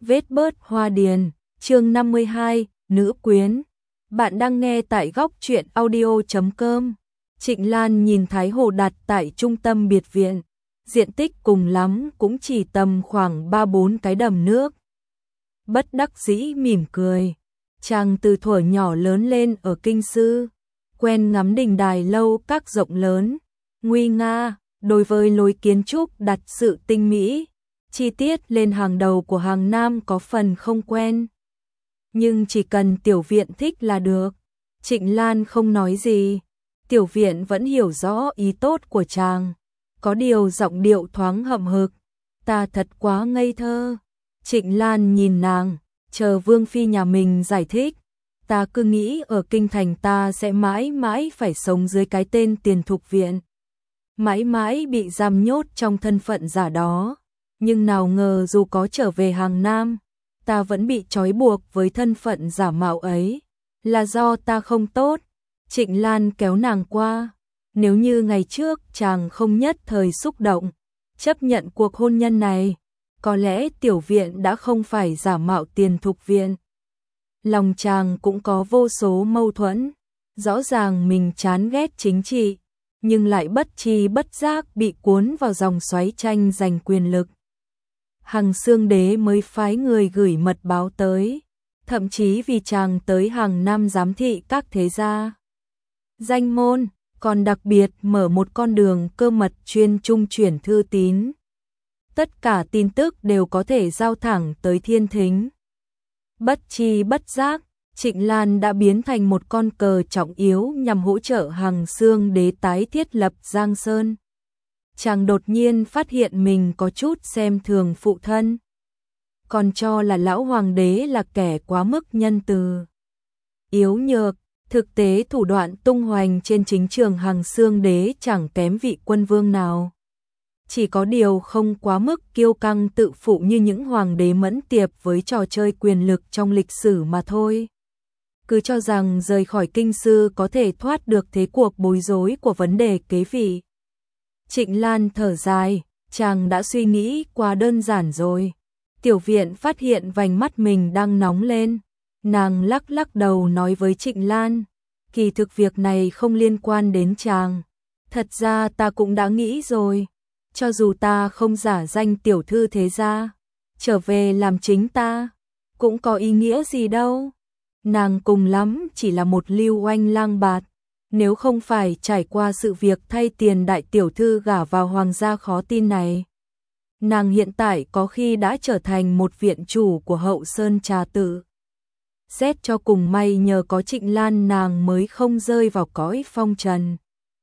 Vết bớt hoa điền, chương 52, nữ quyến. Bạn đang nghe tại góc truyện audio.com. Trịnh Lan nhìn Thái Hồ đặt tại trung tâm biệt viện, diện tích cùng lắm cũng chỉ tầm khoảng 3-4 cái đầm nước. Bất đắc dĩ mỉm cười, chàng từ thuở nhỏ lớn lên ở kinh sư, quen ngắm đình đài lâu các rộng lớn, nguy nga, đối với lối kiến trúc đặt sự tinh mỹ, chi tiết lên hàng đầu của hàng Nam có phần không quen. Nhưng chỉ cần tiểu viện thích là được. Trịnh Lan không nói gì, tiểu viện vẫn hiểu rõ ý tốt của chàng, có điều giọng điệu thoáng hậm hực. Ta thật quá ngây thơ. Trịnh Lan nhìn nàng, chờ Vương Phi nhà mình giải thích. Ta cứ nghĩ ở kinh thành ta sẽ mãi mãi phải sống dưới cái tên Tiền Thục Viện, mãi mãi bị giam nhốt trong thân phận giả đó. Nhưng nào ngờ dù có trở về hàng Nam, ta vẫn bị trói buộc với thân phận giả mạo ấy. Là do ta không tốt. Trịnh Lan kéo nàng qua. Nếu như ngày trước chàng không nhất thời xúc động, chấp nhận cuộc hôn nhân này, có lẽ tiểu viện đã không phải giả mạo Tiền Thục Viện. Lòng chàng cũng có vô số mâu thuẫn. Rõ ràng mình chán ghét chính trị, nhưng lại bất tri bất giác bị cuốn vào dòng xoáy tranh giành quyền lực. Hằng Xương Đế mới phái người gửi mật báo tới, thậm chí vì chàng tới hàng Nam giám thị các thế gia danh môn, còn đặc biệt mở một con đường cơ mật chuyên trung chuyển thư tín. Tất cả tin tức đều có thể giao thẳng tới thiên thính. Bất tri bất giác, Trịnh Lan đã biến thành một con cờ trọng yếu nhằm hỗ trợ Hằng Xương Đế tái thiết lập Giang Sơn. Chàng đột nhiên phát hiện mình có chút xem thường phụ thân, còn cho là lão hoàng đế là kẻ quá mức nhân từ, yếu nhược. Thực tế thủ đoạn tung hoành trên chính trường Hằng Xương Đế chẳng kém vị quân vương nào. Chỉ có điều không quá mức kiêu căng tự phụ như những hoàng đế mẫn tiệp với trò chơi quyền lực trong lịch sử mà thôi. Cứ cho rằng rời khỏi kinh sư có thể thoát được thế cuộc bối rối của vấn đề kế vị. Trịnh Lan thở dài, chàng đã suy nghĩ quá đơn giản rồi. Tiểu viện phát hiện vành mắt mình đang nóng lên. Nàng lắc lắc đầu nói với Trịnh Lan, kỳ thực việc này không liên quan đến chàng. Thật ra ta cũng đã nghĩ rồi, cho dù ta không giả danh tiểu thư thế gia, trở về làm chính ta, cũng có ý nghĩa gì đâu. Nàng cùng lắm chỉ là một lưu oanh lang bạt, nếu không phải trải qua sự việc thay tiền đại tiểu thư gả vào hoàng gia khó tin này. Nàng hiện tại có khi đã trở thành một viện chủ của Hậu Sơn Trà Tự. Xét cho cùng may nhờ có Trịnh Lan nàng mới không rơi vào cõi phong trần.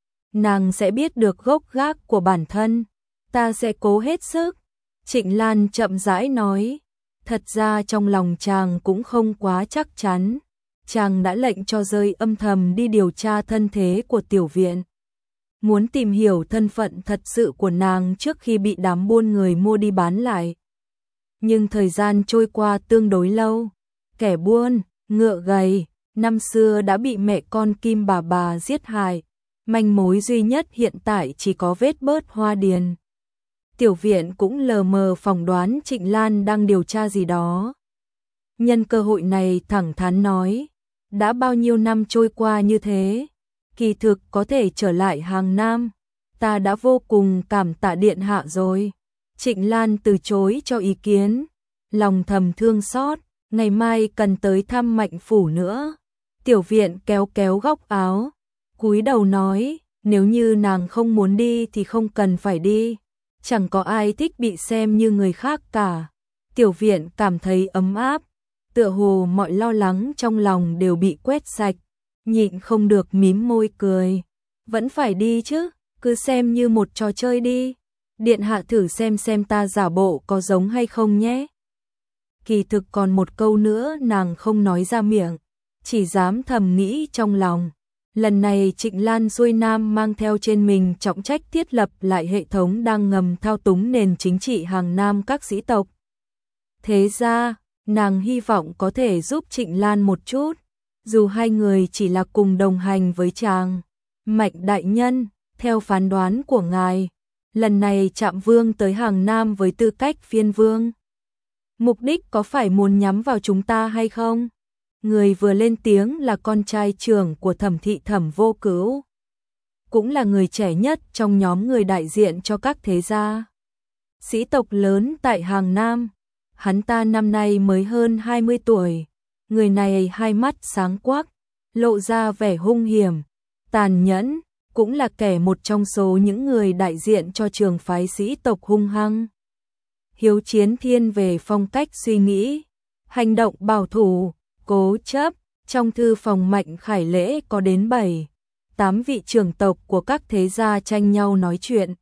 Nàng sẽ biết được gốc gác của bản thân, ta sẽ cố hết sức. Trịnh Lan chậm rãi nói, thật ra trong lòng chàng cũng không quá chắc chắn. Chàng đã lệnh cho rơi âm thầm đi điều tra thân thế của tiểu viện, muốn tìm hiểu thân phận thật sự của nàng trước khi bị đám buôn người mua đi bán lại. Nhưng thời gian trôi qua tương đối lâu, kẻ buôn, ngựa gầy, năm xưa đã bị mẹ con Kim bà giết hại, manh mối duy nhất hiện tại chỉ có vết bớt hoa điền. Tiểu viện cũng lờ mờ phỏng đoán Trịnh Lan đang điều tra gì đó. Nhân cơ hội này thẳng thắn nói, đã bao nhiêu năm trôi qua như thế, kỳ thực có thể trở lại hàng Nam, ta đã vô cùng cảm tạ điện hạ rồi. Trịnh Lan từ chối cho ý kiến, lòng thầm thương xót, ngày mai cần tới thăm Mạnh phủ nữa. Tiểu viện kéo kéo góc áo, cúi đầu nói, nếu như nàng không muốn đi thì không cần phải đi, chẳng có ai thích bị xem như người khác cả. Tiểu viện cảm thấy ấm áp, tựa hồ mọi lo lắng trong lòng đều bị quét sạch, nhịn không được mím môi cười. Vẫn phải đi chứ, cứ xem như một trò chơi đi. Điện hạ thử xem ta giả bộ có giống hay không nhé. Kỳ thực còn một câu nữa nàng không nói ra miệng, chỉ dám thầm nghĩ trong lòng. Lần này Trịnh Lan xuôi nam mang theo trên mình trọng trách thiết lập lại hệ thống đang ngầm thao túng nền chính trị hàng Nam các sĩ tộc. Thế ra, nàng hy vọng có thể giúp Trịnh Lan một chút, dù hai người chỉ là cùng đồng hành với chàng. Mạnh đại nhân, theo phán đoán của ngài, lần này Trạm Vương tới hàng Nam với tư cách phiên vương. Mục đích có phải muốn nhắm vào chúng ta hay không? Người vừa lên tiếng là con trai trưởng của Thẩm thị Thẩm Vô Cữu, cũng là người trẻ nhất trong nhóm người đại diện cho các thế gia sĩ tộc lớn tại Hàng Nam. Hắn ta năm nay mới hơn 20 tuổi, người này hai mắt sáng quắc, lộ ra vẻ hung hiểm, tàn nhẫn, cũng là kẻ một trong số những người đại diện cho trường phái sĩ tộc hung hăng. Hiếu chiến thiên về phong cách suy nghĩ, hành động bảo thủ, cố chấp. Trong thư phòng Mạnh Khải Lễ có đến 7-8 vị trưởng tộc của các thế gia tranh nhau nói chuyện.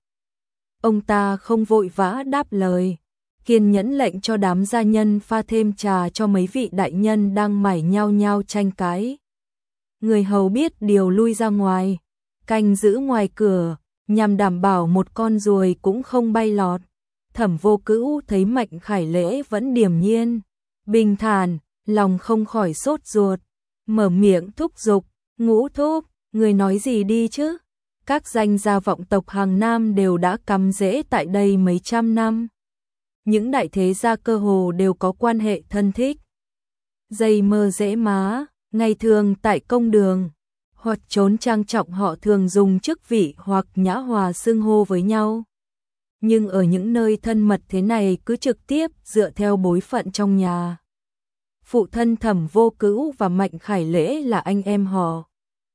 Ông ta không vội vã đáp lời, kiên nhẫn lệnh cho đám gia nhân pha thêm trà cho mấy vị đại nhân đang mải nhao nhao tranh cãi. Người hầu biết điều lui ra ngoài, canh giữ ngoài cửa, nhằm đảm bảo một con ruồi cũng không bay lọt. Thẩm Vô Cữu thấy Mạnh Khải Lễ vẫn điềm nhiên, bình thản, lòng không khỏi sốt ruột, mở miệng thúc giục, Ngũ thúc, người nói gì đi chứ? Các danh gia vọng tộc Hàng Nam đều đã cắm rễ tại đây mấy trăm năm. Những đại thế gia cơ hồ đều có quan hệ thân thích. Dây mơ dễ má, ngày thường tại công đường, hoặc trốn trang trọng họ thường dùng chức vị hoặc nhã hòa xưng hô với nhau. Nhưng ở những nơi thân mật thế này cứ trực tiếp dựa theo bối phận trong nhà. Phụ thân Thẩm Vô Cữu và Mạnh Khải Lễ là anh em họ.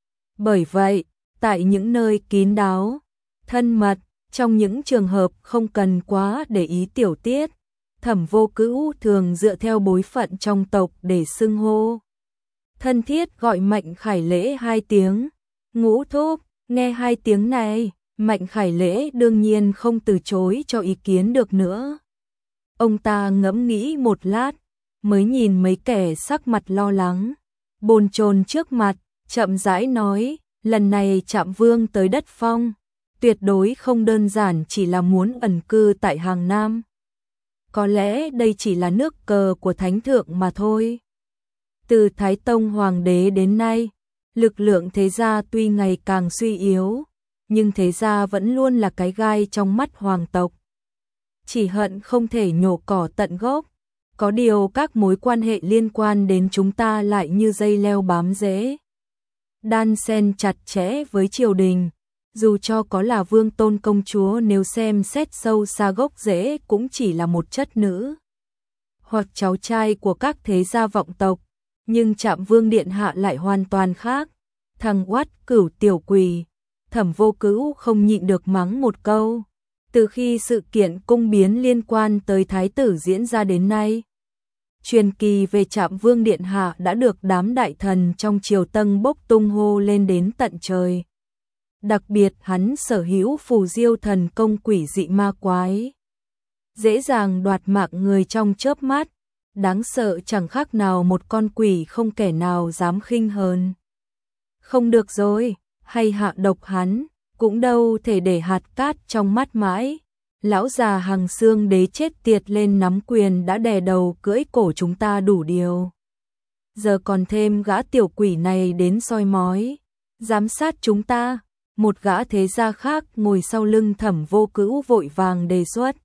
Bởi vậy, tại những nơi kín đáo, thân mật, trong những trường hợp không cần quá để ý tiểu tiết, Thẩm Vô Cữu thường dựa theo bối phận trong tộc để xưng hô. Thân thiết gọi Mạnh Khải Lễ 2 tiếng, Ngũ thúc, nghe 2 tiếng này, Mạnh Khải Lễ đương nhiên không từ chối cho ý kiến được nữa. Ông ta ngẫm nghĩ một lát, mới nhìn mấy kẻ sắc mặt lo lắng, bồn chồn trước mặt, chậm rãi nói, lần này Trạm Vương tới đất Phong, tuyệt đối không đơn giản chỉ là muốn ẩn cư tại Hàng Nam. Có lẽ đây chỉ là nước cờ của Thánh Thượng mà thôi. Từ Thái Tông Hoàng đế đến nay, lực lượng thế gia tuy ngày càng suy yếu, nhưng thế gia vẫn luôn là cái gai trong mắt hoàng tộc. Chỉ hận không thể nhổ cỏ tận gốc. Có điều các mối quan hệ liên quan đến chúng ta lại như dây leo bám rễ, đan xen chặt chẽ với triều đình. Dù cho có là Vương Tôn công chúa, nếu xem xét sâu xa gốc rễ cũng chỉ là một chất nữ hoặc cháu trai của các thế gia vọng tộc. Nhưng Trạm Vương điện hạ lại hoàn toàn khác. Thằng oát cửu tiểu quỷ. Thẩm Vô Cữu không nhịn được mắng một câu. Từ khi sự kiện cung biến liên quan tới thái tử diễn ra đến nay, truyền kỳ về Trạm Vương điện hạ đã được đám đại thần trong triều Tân bốc tung hô lên đến tận trời. Đặc biệt hắn sở hữu phù diêu thần công quỷ dị ma quái, dễ dàng đoạt mạng người trong chớp mắt, đáng sợ chẳng khác nào một con quỷ, không kẻ nào dám khinh hơn. Không được rồi, hay hạ độc hắn, cũng đâu thể để hạt cát trong mắt mãi. Lão già Hằng Xương đế chết tiệt lên nắm quyền đã đè đầu cưỡi cổ chúng ta đủ điều. Giờ còn thêm gã tiểu quỷ này đến soi mói, giám sát chúng ta. Một gã thế gia khác ngồi sau lưng Thẩm Vô Cữu vội vàng đề xuất.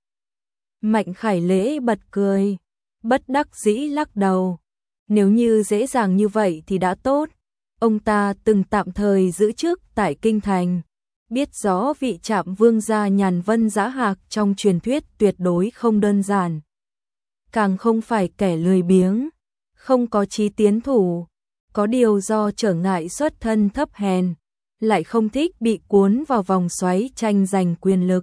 Mạnh Khải Lễ bật cười, bất đắc dĩ lắc đầu. Nếu như dễ dàng như vậy thì đã tốt. Ông ta từng tạm thời giữ chức tại Kinh Thành, biết rõ vị Trạm Vương gia nhàn vân giá hạc trong truyền thuyết tuyệt đối không đơn giản. Càng không phải kẻ lười biếng, không có chí tiến thủ. Có điều do trở ngại xuất thân thấp hèn, lại không thích bị cuốn vào vòng xoáy tranh giành quyền lực,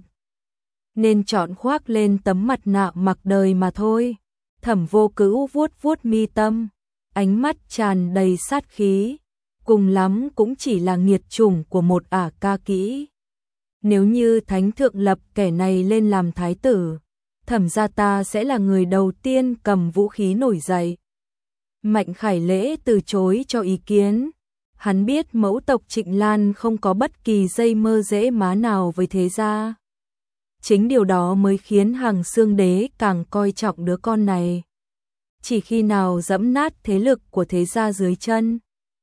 nên chọn khoác lên tấm mặt nạ mặc đời mà thôi. Thẩm Vô Cữu vuốt vuốt mi tâm, ánh mắt tràn đầy sát khí, cùng lắm cũng chỉ là nghiệt chủng của một ả ca kỹ. Nếu như Thánh Thượng lập kẻ này lên làm thái tử, Thẩm gia ta sẽ là người đầu tiên cầm vũ khí nổi dậy. Mạnh Khải Lễ từ chối cho ý kiến. Hắn biết mẫu tộc Trịnh Lan không có bất kỳ dây mơ dễ má nào với thế gia. Chính điều đó mới khiến Hằng Xương đế càng coi trọng đứa con này. Chỉ khi nào dẫm nát thế lực của thế gia dưới chân,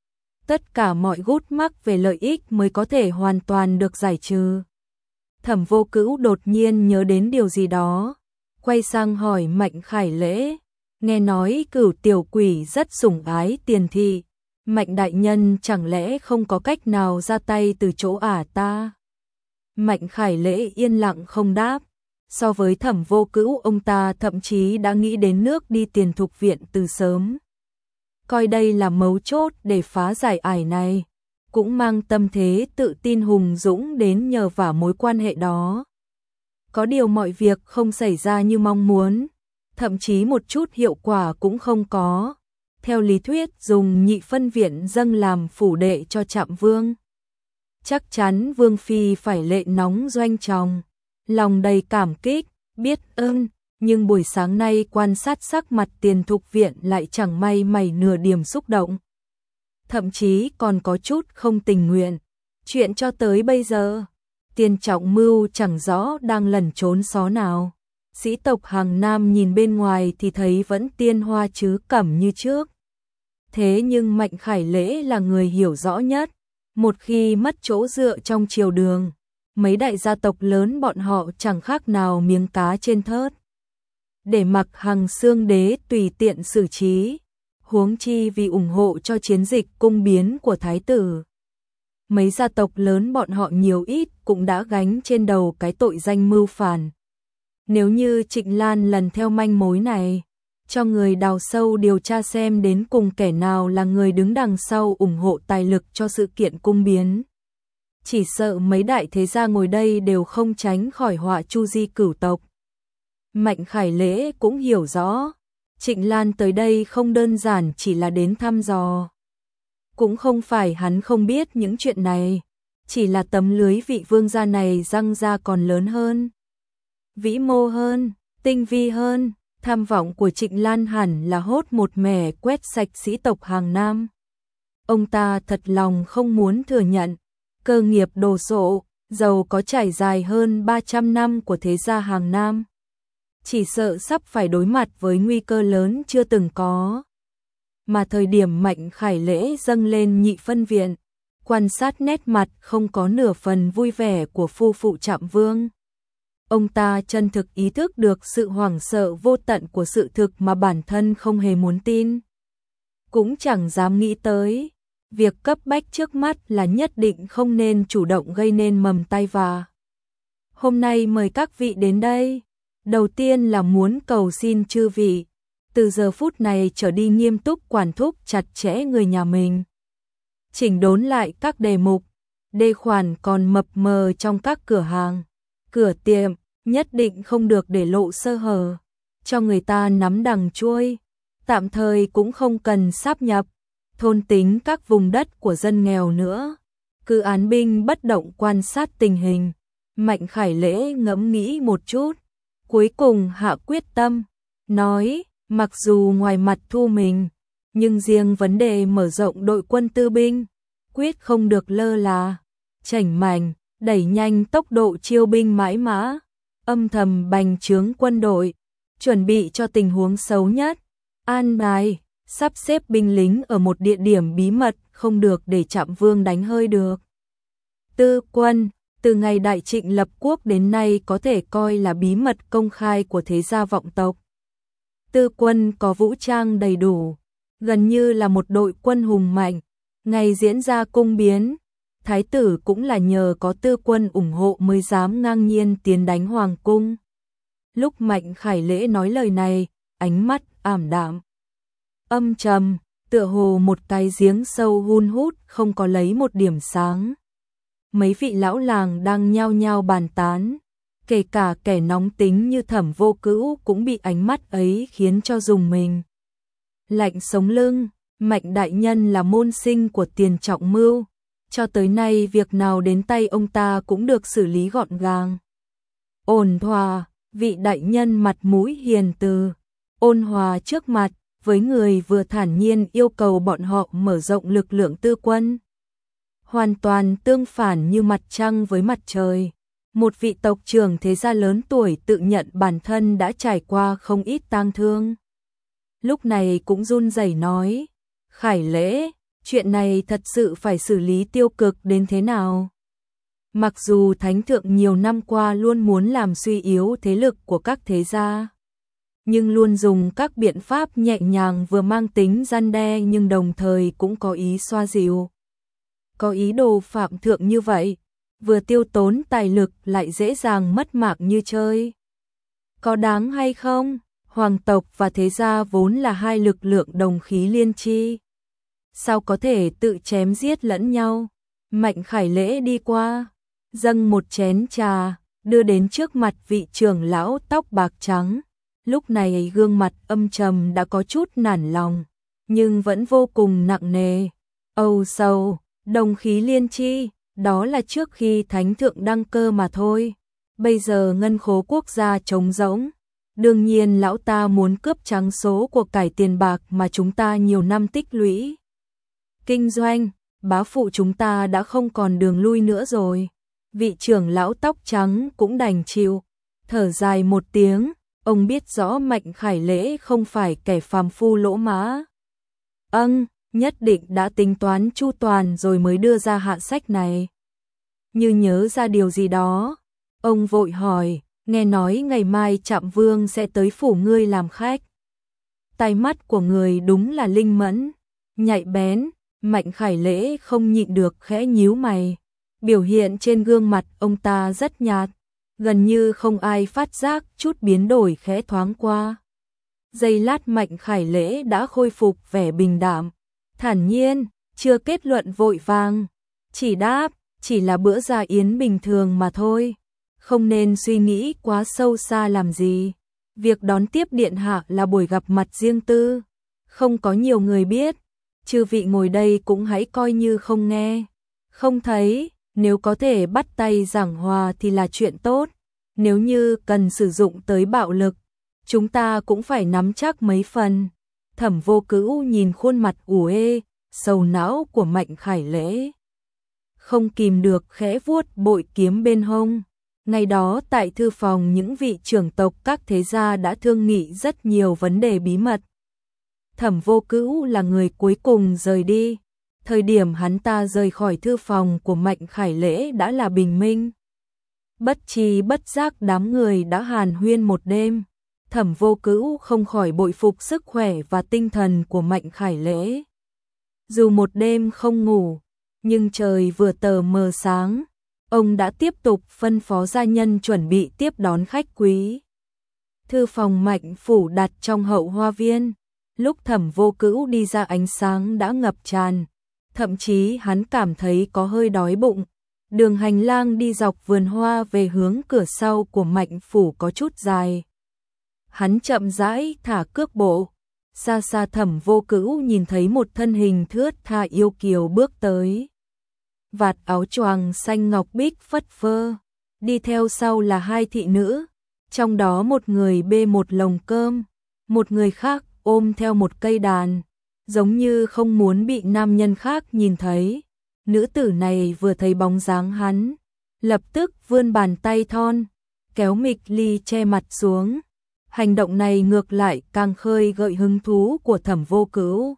tất cả mọi gút mắc về lợi ích mới có thể hoàn toàn được giải trừ. Thẩm Vô Cữu đột nhiên nhớ đến điều gì đó, quay sang hỏi Mạnh Khải Lễ, Nghe nói Cửu tiểu quỷ rất sủng ái Tiền thị, Mạnh đại nhân chẳng lẽ không có cách nào ra tay từ chỗ ta? Mạnh Khải Lễ yên lặng không đáp. So với Thẩm Vô Cữu, ông ta thậm chí đã nghĩ đến nước đi Tiền Thục viện từ sớm. Coi đây là mấu chốt để phá giải ải này, cũng mang tâm thế tự tin hùng dũng đến nhờ vả mối quan hệ đó. Có điều mọi việc không xảy ra như mong muốn, thậm chí một chút hiệu quả cũng không có. Theo lý thuyết dùng Nhị phân viện dâng làm phủ đệ cho Trạm Vương, chắc chắn Vương phi phải lệ nóng doanh tròng, lòng đầy cảm kích, biết ơn, nhưng buổi sáng nay quan sát sắc mặt Tiền Thục viện lại chẳng may mảy nửa điểm xúc động. Thậm chí còn có chút không tình nguyện. Chuyện cho tới bây giờ, Tiền Trọng Mưu chẳng rõ đang lẩn trốn xó nào. Sĩ tộc Hàng Nam nhìn bên ngoài thì thấy vẫn tiên hoa chứ cẩm như trước. Thế nhưng Mạnh Khải Lễ là người hiểu rõ nhất. Một khi mất chỗ dựa trong triều đường, mấy đại gia tộc lớn bọn họ chẳng khác nào miếng cá trên thớt, để mặc Hằng Xương đế tùy tiện xử trí, huống chi vì ủng hộ cho chiến dịch cung biến của thái tử. Mấy gia tộc lớn bọn họ nhiều ít cũng đã gánh trên đầu cái tội danh mưu phản. Nếu như Trịnh Lan lần theo manh mối này, cho người đào sâu điều tra xem đến cùng kẻ nào là người đứng đằng sau ủng hộ tài lực cho sự kiện cung biến, chỉ sợ mấy đại thế gia ngồi đây đều không tránh khỏi họa chu di cửu tộc. Mạnh Khải Lễ cũng hiểu rõ, Trịnh Lan tới đây không đơn giản chỉ là đến thăm dò. Cũng không phải hắn không biết những chuyện này, chỉ là tấm lưới vị vương gia này răng ra còn lớn hơn, vĩ mô hơn, tinh vi hơn. Tham vọng của Trịnh Lan hẳn là hốt một mẻ quét sạch sĩ tộc Hàng Nam. Ông ta thật lòng không muốn thừa nhận, cơ nghiệp đồ sộ, giàu có trải dài hơn 300 năm của thế gia Hàng Nam, chỉ sợ sắp phải đối mặt với nguy cơ lớn chưa từng có. Mà thời điểm Mạnh Khải Lễ dâng lên Nhị phân viện, quan sát nét mặt không có nửa phần vui vẻ của phu phụ Trạm Vương. Ông ta chân thực ý thức được sự hoảng sợ vô tận của sự thực mà bản thân không hề muốn tin, cũng chẳng dám nghĩ tới. Việc cấp bách trước mắt là nhất định không nên chủ động gây nên mầm tai vạ. Hôm nay mời các vị đến đây, đầu tiên là muốn cầu xin chư vị, từ giờ phút này trở đi nghiêm túc quản thúc chặt chẽ người nhà mình. Chỉnh đốn lại các đề mục, đề khoản còn mập mờ trong các cửa hàng, cửa tiệm, nhất định không được để lộ sơ hở, cho người ta nắm đằng chuôi. Tạm thời cũng không cần sáp nhập, thôn tính các vùng đất của dân nghèo nữa. Cứ án binh bất động quan sát tình hình. Mạnh Khải Lễ ngẫm nghĩ một chút, cuối cùng hạ quyết tâm, nói, mặc dù ngoài mặt thu mình, nhưng riêng vấn đề mở rộng đội quân tư binh, quyết không được lơ là, chảnh mảnh, đẩy nhanh tốc độ chiêu binh mãi mã, âm thầm bành trướng quân đội, chuẩn bị cho tình huống xấu nhất, an bài, sắp xếp binh lính ở một địa điểm bí mật không được để Trạm Vương đánh hơi được. Tư quân, từ ngày Đại Trịnh lập quốc đến nay có thể coi là bí mật công khai của thế gia vọng tộc. Tư quân có vũ trang đầy đủ, gần như là một đội quân hùng mạnh. Ngày diễn ra cung biến, thái tử cũng là nhờ có tư quân ủng hộ mới dám ngang nhiên tiến đánh hoàng cung. Lúc Mạnh Khải Lễ nói lời này, ánh mắt ảm đạm, âm trầm, tựa hồ một cái giếng sâu hun hút không có lấy một điểm sáng. Mấy vị lão làng đang nhao nhao bàn tán, kể cả kẻ nóng tính như Thẩm Vô Cữu cũng bị ánh mắt ấy khiến cho rùng mình. Lạnh sống lưng, Mạnh đại nhân là môn sinh của Tiền Trọng Mưu, cho tới nay việc nào đến tay ông ta cũng được xử lý gọn gàng. Ôn hòa, vị đại nhân mặt mũi hiền từ, ôn hòa trước mặt, với người vừa thản nhiên yêu cầu bọn họ mở rộng lực lượng tư quân. Hoàn toàn tương phản như mặt trăng với mặt trời. Một vị tộc trưởng thế gia lớn tuổi tự nhận bản thân đã trải qua không ít tang thương. Lúc này cũng run rẩy nói, Khải Lễ, chuyện này thật sự phải xử lý tiêu cực đến thế nào? Mặc dù Thánh Thượng nhiều năm qua luôn muốn làm suy yếu thế lực của các thế gia, nhưng luôn dùng các biện pháp nhẹ nhàng vừa mang tính răn đe nhưng đồng thời cũng có ý xoa dịu. Có ý đồ phạm thượng như vậy, vừa tiêu tốn tài lực lại dễ dàng mất mạng như chơi. Có đáng hay không? Hoàng tộc và thế gia vốn là hai lực lượng đồng khí liên chi. Sao có thể tự chém giết lẫn nhau? Mạnh Khải Lễ đi qua, dâng một chén trà, đưa đến trước mặt vị trưởng lão tóc bạc trắng. Lúc này gương mặt âm trầm đã có chút nản lòng, nhưng vẫn vô cùng nặng nề. Âu sầu, đồng khí liên chi, đó là trước khi thánh thượng đăng cơ mà thôi. Bây giờ ngân khố quốc gia trống rỗng. Đương nhiên lão ta muốn cướp trắng số của cải tiền bạc mà chúng ta nhiều năm tích lũy. Kinh doanh, bá phụ chúng ta đã không còn đường lui nữa rồi. Vị trưởng lão tóc trắng cũng đành chịu, thở dài một tiếng, ông biết rõ Mạnh Khải Lễ không phải kẻ phàm phu lỗ mã. Nhất định đã tính toán chu toàn rồi mới đưa ra hạ sách này. Như nhớ ra điều gì đó, ông vội hỏi, nghe nói ngày mai Trạm Vương sẽ tới phủ ngươi làm khách. Tai mắt của người đúng là linh mẫn, nhạy bén. Mạnh Khải Lễ không nhịn được khẽ nhíu mày. Biểu hiện trên gương mặt ông ta rất nhạt, gần như không ai phát giác chút biến đổi khẽ thoáng qua. Giây lát Mạnh Khải Lễ đã khôi phục vẻ bình đạm, thản nhiên, chưa kết luận vội vàng, chỉ đáp, chỉ là bữa gia yến bình thường mà thôi, không nên suy nghĩ quá sâu xa làm gì. Việc đón tiếp điện hạ là buổi gặp mặt riêng tư, không có nhiều người biết. Chư vị ngồi đây cũng hãy coi như không nghe, không thấy, nếu có thể bắt tay giảng hòa thì là chuyện tốt, nếu như cần sử dụng tới bạo lực, chúng ta cũng phải nắm chắc mấy phần. Thẩm Vô Cữu nhìn khuôn mặt ủ ê, sầu não của Mạnh Khải Lễ, không kìm được khẽ vuốt bội kiếm bên hông. Ngày đó tại thư phòng những vị trưởng tộc các thế gia đã thương nghị rất nhiều vấn đề bí mật. Thẩm Vô Cữu là người cuối cùng rời đi. Thời điểm hắn ta rời khỏi thư phòng của Mạnh Khải Lễ đã là bình minh. Bất tri bất giác đám người đã hàn huyên một đêm. Thẩm Vô Cữu không khỏi bội phục sức khỏe và tinh thần của Mạnh Khải Lễ. Dù một đêm không ngủ, nhưng trời vừa tờ mờ sáng, ông đã tiếp tục phân phó gia nhân chuẩn bị tiếp đón khách quý. Thư phòng Mạnh phủ đặt trong hậu hoa viên. Lúc Thẩm Vô Cữu đi ra ánh sáng đã ngập tràn, thậm chí hắn cảm thấy có hơi đói bụng. Đường hành lang đi dọc vườn hoa về hướng cửa sau của Mạnh phủ có chút dài. Hắn chậm rãi thả cước bộ, xa xa Thẩm Vô Cữu nhìn thấy một thân hình thướt tha yêu kiều bước tới. Vạt áo choàng xanh ngọc bích phất phơ, đi theo sau là hai thị nữ, trong đó một người bê một lồng cơm, một người khác ôm theo một cây đàn, giống như không muốn bị nam nhân khác nhìn thấy. Nữ tử này vừa thấy bóng dáng hắn, lập tức vươn bàn tay thon, kéo mịch ly che mặt xuống. Hành động này ngược lại càng khơi gợi hứng thú của Thẩm Vô Cữu.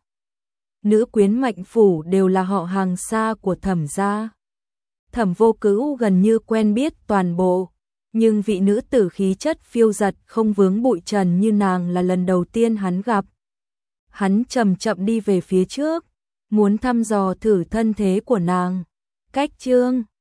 Nữ quyến Mạnh phủ đều là họ hàng xa của Thẩm gia. Thẩm Vô Cữu gần như quen biết toàn bộ, nhưng vị nữ tử khí chất phiêu dật không vướng bụi trần như nàng là lần đầu tiên hắn gặp. Hắn chậm chậm đi về phía trước, muốn thăm dò thử thân thế của nàng. Cách chương